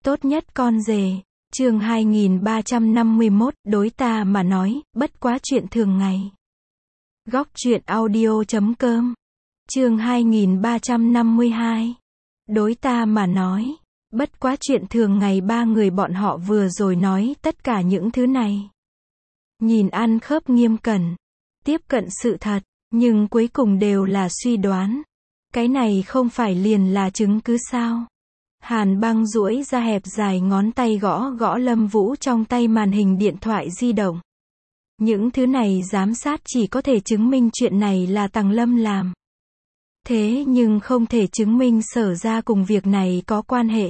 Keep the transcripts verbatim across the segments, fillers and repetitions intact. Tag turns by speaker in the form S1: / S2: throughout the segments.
S1: Tốt nhất con rể. Chương hai nghìn ba trăm năm mươi mốt, đối ta mà nói, bất quá chuyện thường ngày. Góc truyện audio chấm com. Chương hai nghìn ba trăm năm mươi hai. Đối ta mà nói, bất quá chuyện thường ngày. Ba người bọn họ vừa rồi nói tất cả những thứ này. Nhìn ăn khớp nghiêm cẩn, tiếp cận sự thật, nhưng cuối cùng đều là suy đoán. Cái này không phải liền là chứng cứ sao? Hàn Băng duỗi ra hẹp dài ngón tay gõ gõ Lâm Vũ trong tay màn hình điện thoại di động. Những thứ này giám sát chỉ có thể chứng minh chuyện này là Tằng Lâm làm. Thế nhưng không thể chứng minh Sở ra cùng việc này có quan hệ.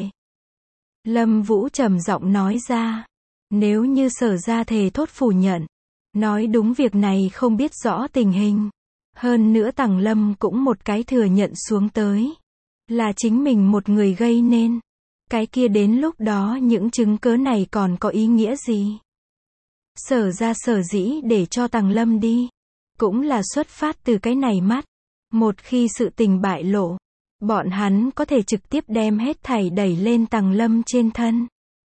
S1: Lâm Vũ trầm giọng nói ra. Nếu như Sở ra thề thốt phủ nhận, nói đúng việc này không biết rõ tình hình. Hơn nữa Tằng Lâm cũng một cái thừa nhận xuống tới. Là chính mình một người gây nên. Cái kia đến lúc đó những chứng cớ này còn có ý nghĩa gì? Sở ra sở dĩ để cho Tằng Lâm đi. Cũng là xuất phát từ cái này mắt. Một khi sự tình bại lộ, bọn hắn có thể trực tiếp đem hết thảy đẩy lên Tằng Lâm trên thân.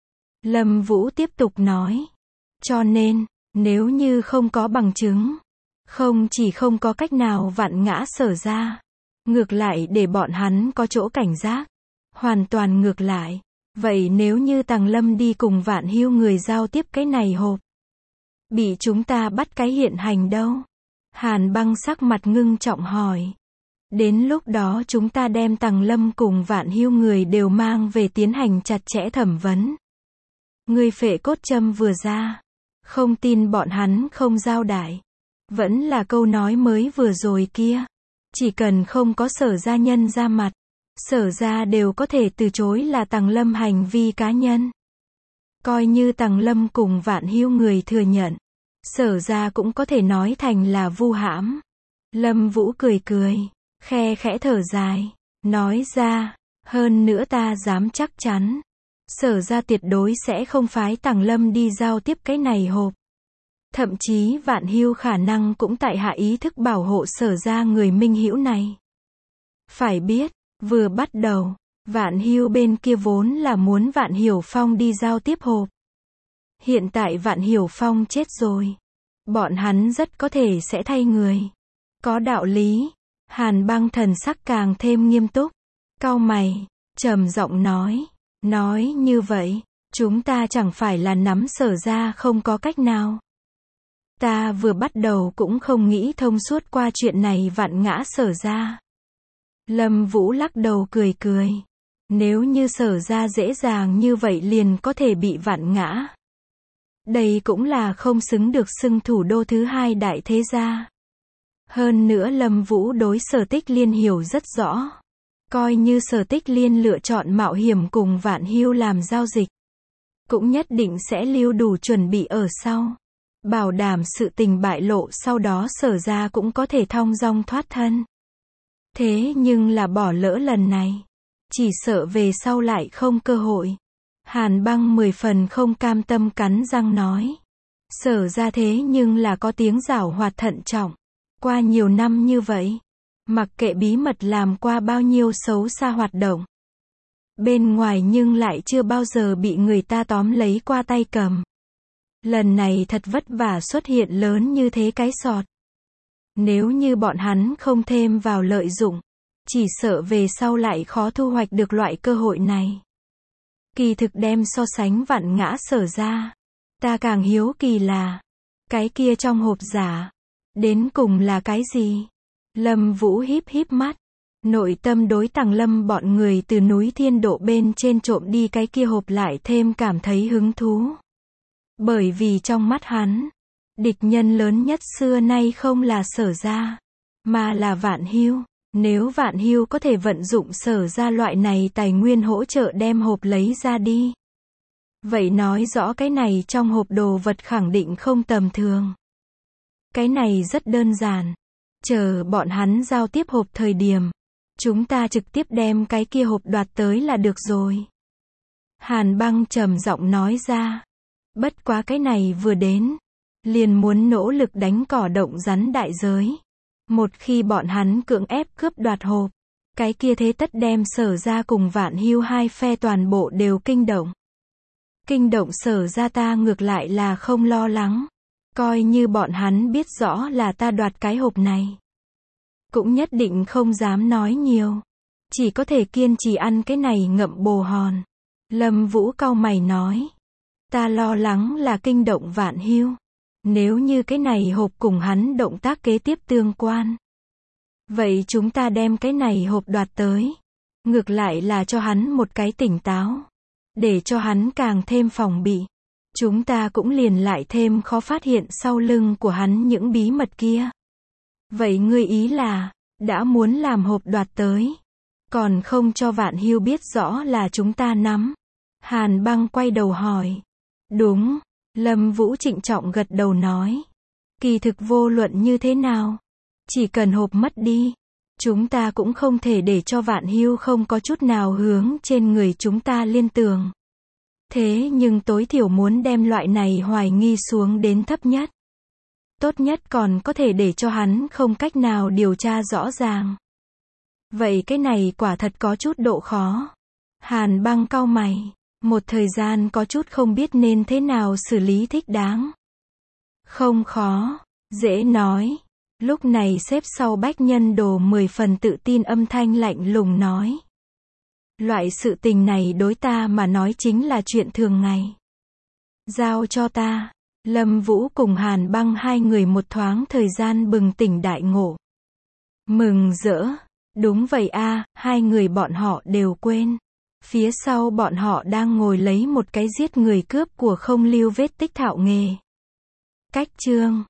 S1: Lâm Vũ tiếp tục nói. Cho nên, nếu như không có bằng chứng, không chỉ không có cách nào vặn ngã Sở ra, ngược lại để bọn hắn có chỗ cảnh giác. Hoàn toàn ngược lại. Vậy nếu như Tằng Lâm đi cùng Vạn Hưu người giao tiếp cái này hộp, bị chúng ta bắt cái hiện hành đâu? Hàn Băng sắc mặt ngưng trọng hỏi. Đến lúc đó chúng ta đem Tằng Lâm cùng Vạn Hưu người đều mang về tiến hành chặt chẽ thẩm vấn. Người phệ cốt châm vừa ra. Không tin bọn hắn không giao đãi. Vẫn là câu nói mới vừa rồi kia. Chỉ cần không có Sở gia nhân ra mặt, Sở ra đều có thể từ chối là Tằng Lâm hành vi cá nhân. Coi như Tằng Lâm cùng Vạn Hưu người thừa nhận, Sở ra cũng có thể nói thành là vu hãm. Lâm Vũ cười cười, khe khẽ thở dài, nói ra, hơn nữa ta dám chắc chắn, Sở ra tuyệt đối sẽ không phái Tằng Lâm đi giao tiếp cái này hộp. Thậm chí Vạn Hưu khả năng cũng tại hạ ý thức bảo hộ Sở ra người minh hữu này. Phải biết, vừa bắt đầu, Vạn Hưu bên kia vốn là muốn Vạn Hiểu Phong đi giao tiếp hộp. Hiện tại Vạn Hiểu Phong chết rồi. Bọn hắn rất có thể sẽ thay người. Có đạo lý. Hàn Băng thần sắc càng thêm nghiêm túc. Cau mày, trầm giọng nói. Nói như vậy, chúng ta chẳng phải là nắm Sở ra không có cách nào. Ta vừa bắt đầu cũng không nghĩ thông suốt qua chuyện này vặn ngã Sở ra. Lâm Vũ lắc đầu cười cười. Nếu như Sở ra dễ dàng như vậy liền có thể bị vặn ngã. Đây cũng là không xứng được xưng thủ đô thứ hai đại thế gia. Hơn nữa Lâm Vũ đối Sở Tích Liên hiểu rất rõ. Coi như Sở Tích Liên lựa chọn mạo hiểm cùng Vạn Hưu làm giao dịch, cũng nhất định sẽ lưu đủ chuẩn bị ở sau. Bảo đảm sự tình bại lộ sau đó Sở ra cũng có thể thong dong thoát thân. Thế nhưng là bỏ lỡ lần này, chỉ sợ về sau lại không cơ hội. Hàn Băng mười phần không cam tâm cắn răng nói. Sở ra thế nhưng là có tiếng giảo hoạt thận trọng. Qua nhiều năm như vậy, mặc kệ bí mật làm qua bao nhiêu xấu xa hoạt động, bên ngoài nhưng lại chưa bao giờ bị người ta tóm lấy qua tay cầm. Lần này thật vất vả xuất hiện lớn như thế cái sọt. Nếu như bọn hắn không thêm vào lợi dụng, chỉ sợ về sau lại khó thu hoạch được loại cơ hội này. Kỳ thực đem so sánh vặn ngã Sở ra, ta càng hiếu kỳ là, cái kia trong hộp giả, đến cùng là cái gì? Lâm Vũ híp híp mắt, nội tâm đối Tằng Lâm bọn người từ núi Thiên Độ bên trên trộm đi cái kia hộp lại thêm cảm thấy hứng thú. Bởi vì trong mắt hắn, địch nhân lớn nhất xưa nay không là Sở ra, mà là Vạn Hưu. Nếu Vạn Hưu có thể vận dụng Sở ra loại này tài nguyên hỗ trợ đem hộp lấy ra đi, vậy nói rõ cái này trong hộp đồ vật khẳng định không tầm thường. Cái này rất đơn giản. Chờ bọn hắn giao tiếp hộp thời điểm, chúng ta trực tiếp đem cái kia hộp đoạt tới là được rồi. Hàn Băng trầm giọng nói ra. Bất quá cái này vừa đến, liền muốn nỗ lực đánh cỏ động rắn đại giới. Một khi bọn hắn cưỡng ép cướp đoạt hộp, Cái kia thế tất đem Sở ra cùng Vạn Hưu hai phe toàn bộ đều kinh động. Kinh động Sở ra ta ngược lại là không lo lắng. Coi như bọn hắn biết rõ là ta đoạt cái hộp này. Cũng nhất định không dám nói nhiều. Chỉ có thể kiên trì ăn cái này ngậm bồ hòn. Lâm Vũ cau mày nói. Ta lo lắng là kinh động Vạn Hưu. Nếu như cái này hộp cùng hắn động tác kế tiếp tương quan. Vậy chúng ta đem cái này hộp đoạt tới. Ngược lại là cho hắn một cái tỉnh táo. Để cho hắn càng thêm phòng bị. Chúng ta cũng liền lại thêm khó phát hiện sau lưng của hắn những bí mật kia. Vậy ngươi ý là, đã muốn làm hộp đoạt tới. Còn không cho Vạn Hưu biết rõ là chúng ta nắm. Hàn Băng quay đầu hỏi. Đúng, Lâm Vũ trịnh trọng gật đầu nói. Kỳ thực vô luận như thế nào. Chỉ cần hộp mất đi. Chúng ta cũng không thể để cho Vạn Hưu không có chút nào hướng trên người chúng ta liên tưởng. Thế nhưng tối thiểu muốn đem loại này hoài nghi xuống đến thấp nhất. Tốt nhất còn có thể để cho hắn không cách nào điều tra rõ ràng. Vậy cái này quả thật có chút độ khó. Hàn Băng cau mày. Một thời gian có chút không biết nên thế nào xử lý thích đáng. Không khó. Dễ nói. Lúc này xếp sau Bách Nhân Đồ mười phần tự tin âm thanh lạnh lùng nói. Loại sự tình này đối ta mà nói chính là chuyện thường ngày. Giao cho ta. Lâm Vũ cùng Hàn Băng hai người một thoáng thời gian bừng tỉnh đại ngộ. Mừng rỡ. Đúng vậy a, hai người bọn họ đều quên. Phía sau bọn họ đang ngồi lấy một cái giết người cướp của không lưu vết tích thạo nghề. Cách chương